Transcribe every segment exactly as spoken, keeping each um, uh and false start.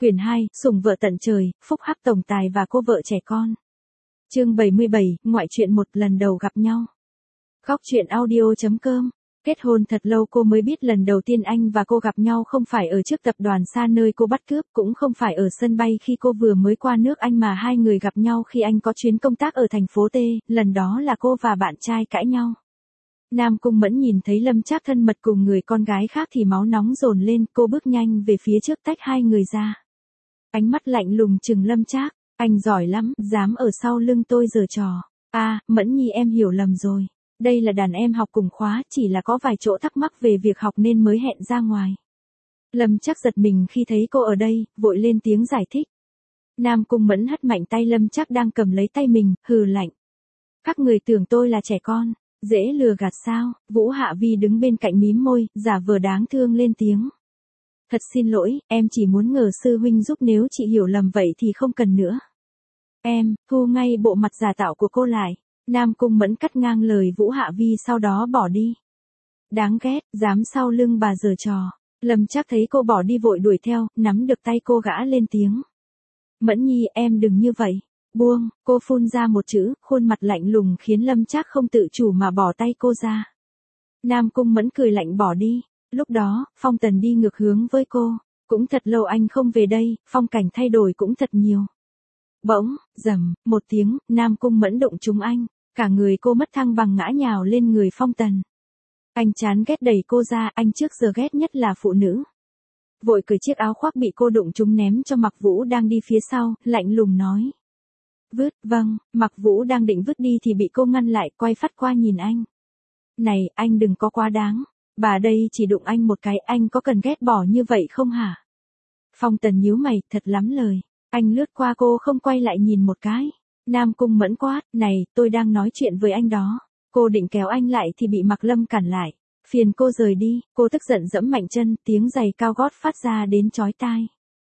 Quyển hai, Sủng vợ tận trời, phúc hắc tổng tài và cô vợ trẻ con. Chương bảy mươi bảy, ngoại truyện một lần đầu gặp nhau. Góc truyện audio.com. Kết hôn thật lâu cô mới biết lần đầu tiên anh và cô gặp nhau không phải ở trước tập đoàn xa nơi cô bắt cướp, cũng không phải ở sân bay khi cô vừa mới qua nước Anh, mà hai người gặp nhau khi anh có chuyến công tác ở thành phố T, lần đó là cô và bạn trai cãi nhau. Nam Cung Mẫn nhìn thấy Lâm Trác thân mật cùng người con gái khác thì máu nóng dồn lên, cô bước nhanh về phía trước tách hai người ra. Ánh mắt lạnh lùng trừng Lâm Trác, anh giỏi lắm, dám ở sau lưng tôi giở trò. À, Mẫn Nhi em hiểu lầm rồi. Đây là đàn em học cùng khóa, chỉ là có vài chỗ thắc mắc về việc học nên mới hẹn ra ngoài. Lâm Trác giật mình khi thấy cô ở đây, vội lên tiếng giải thích. Nam Cung Mẫn hất mạnh tay Lâm Trác đang cầm lấy tay mình, hừ lạnh. Các người tưởng tôi là trẻ con, dễ lừa gạt sao? Vũ Hạ Vi đứng bên cạnh mím môi, giả vờ đáng thương lên tiếng. Thật xin lỗi, em chỉ muốn nhờ sư huynh giúp, nếu chị hiểu lầm vậy thì không cần nữa. Em, thu ngay bộ mặt giả tạo của cô lại. Nam Cung Mẫn cắt ngang lời Vũ Hạ Vi, sau đó bỏ đi. Đáng ghét, dám sau lưng bà giở trò. Lâm Trác thấy cô bỏ đi vội đuổi theo, nắm được tay cô gã lên tiếng. Mẫn Nhi, em đừng như vậy. Buông, cô phun ra một chữ, khuôn mặt lạnh lùng khiến Lâm Trác không tự chủ mà bỏ tay cô ra. Nam Cung Mẫn cười lạnh bỏ đi. Lúc đó, Phong Tần đi ngược hướng với cô. Cũng thật lâu anh không về đây, phong cảnh thay đổi cũng thật nhiều. Bỗng, rầm, một tiếng, Nam Cung Mẫn đụng trúng anh. Cả người cô mất thăng bằng ngã nhào lên người Phong Tần. Anh chán ghét đẩy cô ra, anh trước giờ ghét nhất là phụ nữ. Vội cởi chiếc áo khoác bị cô đụng trúng ném cho Mặc Vũ đang đi phía sau, lạnh lùng nói. Vứt, vâng, Mặc Vũ đang định vứt đi thì bị cô ngăn lại, quay phát qua nhìn anh. Này, anh đừng có quá đáng. Bà đây chỉ đụng anh một cái, anh có cần ghét bỏ như vậy không hả? Phong Tần nhíu mày, thật lắm lời. Anh lướt qua cô không quay lại nhìn một cái. Nam Cung Mẫn quát, này, tôi đang nói chuyện với anh đó. Cô định kéo anh lại thì bị Mạc Lâm cản lại. Phiền cô rời đi, cô tức giận giẫm mạnh chân, tiếng giày cao gót phát ra đến chói tai.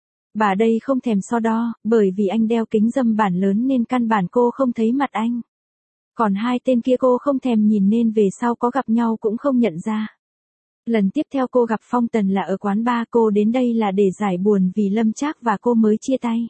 Bà đây không thèm so đo, bởi vì anh đeo kính râm bản lớn nên căn bản cô không thấy mặt anh. Còn hai tên kia cô không thèm nhìn nên về sau có gặp nhau cũng không nhận ra. Lần tiếp theo cô gặp Phong Tần là ở quán bar, cô đến đây là để giải buồn vì Lâm Trác và cô mới chia tay.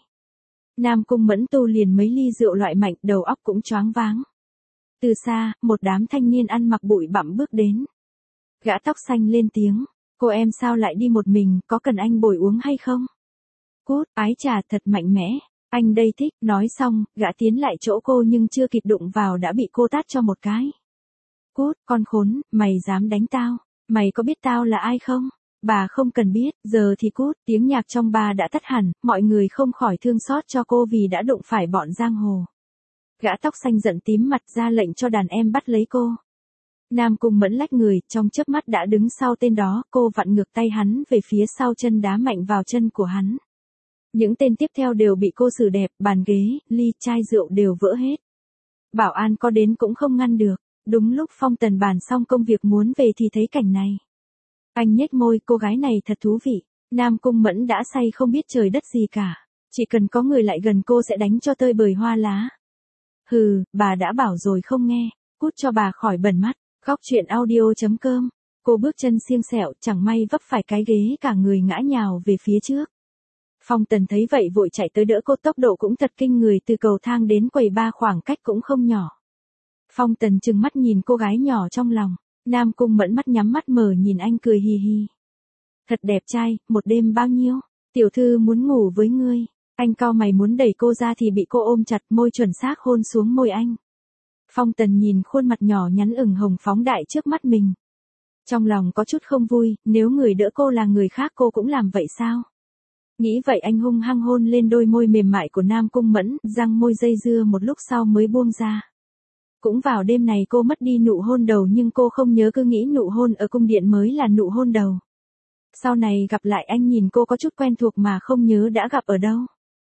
Nam Cung Mẫn tu liền mấy ly rượu loại mạnh, đầu óc cũng choáng váng. Từ xa, một đám thanh niên ăn mặc bụi bặm bước đến. Gã tóc xanh lên tiếng, cô em sao lại đi một mình, có cần anh bồi uống hay không? Cút, ái trà thật mạnh mẽ, anh đây thích, nói xong, gã tiến lại chỗ cô nhưng chưa kịp đụng vào đã bị cô tát cho một cái. Cút, con khốn, mày dám đánh tao, mày có biết tao là ai không? Bà không cần biết, giờ thì cút, tiếng nhạc trong bar đã tắt hẳn, mọi người không khỏi thương xót cho cô vì đã đụng phải bọn giang hồ. Gã tóc xanh giận tím mặt ra lệnh cho đàn em bắt lấy cô. Nam Cung Mẫn lách người, trong chớp mắt đã đứng sau tên đó, cô vặn ngược tay hắn về phía sau chân đá mạnh vào chân của hắn. Những tên tiếp theo đều bị cô xử đẹp, bàn ghế, ly, chai rượu đều vỡ hết. Bảo an có đến cũng không ngăn được, đúng lúc Phong Tần bàn xong công việc muốn về thì thấy cảnh này. Anh nhếch môi, cô gái này thật thú vị. Nam Cung Mẫn đã say không biết trời đất gì cả. Chỉ cần có người lại gần cô sẽ đánh cho tơi bời hoa lá. Hừ, bà đã bảo rồi không nghe. Cút cho bà khỏi bẩn mắt. Góc truyện audio.com. Cô bước chân siêng sẹo, chẳng may vấp phải cái ghế, cả người ngã nhào về phía trước. Phong Tần thấy vậy vội chạy tới đỡ cô, tốc độ cũng thật kinh người, từ cầu thang đến quầy bar khoảng cách cũng không nhỏ. Phong Tần trừng mắt nhìn cô gái nhỏ trong lòng. Nam Cung Mẫn mắt nhắm mắt mở nhìn anh cười hì hì. Thật đẹp trai, một đêm bao nhiêu? Tiểu thư muốn ngủ với ngươi. Anh cau mày muốn đẩy cô ra thì bị cô ôm chặt, môi chuẩn xác hôn xuống môi anh. Phong Tần nhìn khuôn mặt nhỏ nhắn ửng hồng phóng đại trước mắt mình. Trong lòng có chút không vui, nếu người đỡ cô là người khác cô cũng làm vậy sao? Nghĩ vậy anh hung hăng hôn lên đôi môi mềm mại của Nam Cung Mẫn, răng môi dây dưa một lúc sau mới buông ra. Cũng vào đêm này cô mất đi nụ hôn đầu nhưng cô không nhớ, cứ nghĩ nụ hôn ở cung điện mới là nụ hôn đầu. Sau này gặp lại anh nhìn cô có chút quen thuộc mà không nhớ đã gặp ở đâu.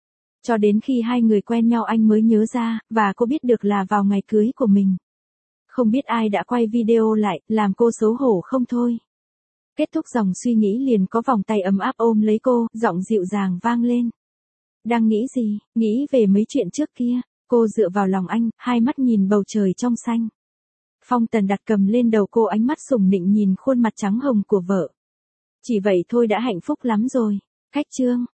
Cho đến khi hai người quen nhau anh mới nhớ ra, và cô biết được là vào ngày cưới của mình. Không biết ai đã quay video lại, làm cô xấu hổ không thôi. Kết thúc dòng suy nghĩ liền có vòng tay ấm áp ôm lấy cô, giọng dịu dàng vang lên. Đang nghĩ gì, nghĩ về mấy chuyện trước kia. Cô dựa vào lòng anh, hai mắt nhìn bầu trời trong xanh. Phong Tần đặt cầm lên đầu cô, ánh mắt sủng nịnh nhìn khuôn mặt trắng hồng của vợ. Chỉ vậy thôi đã hạnh phúc lắm rồi. Khách trương,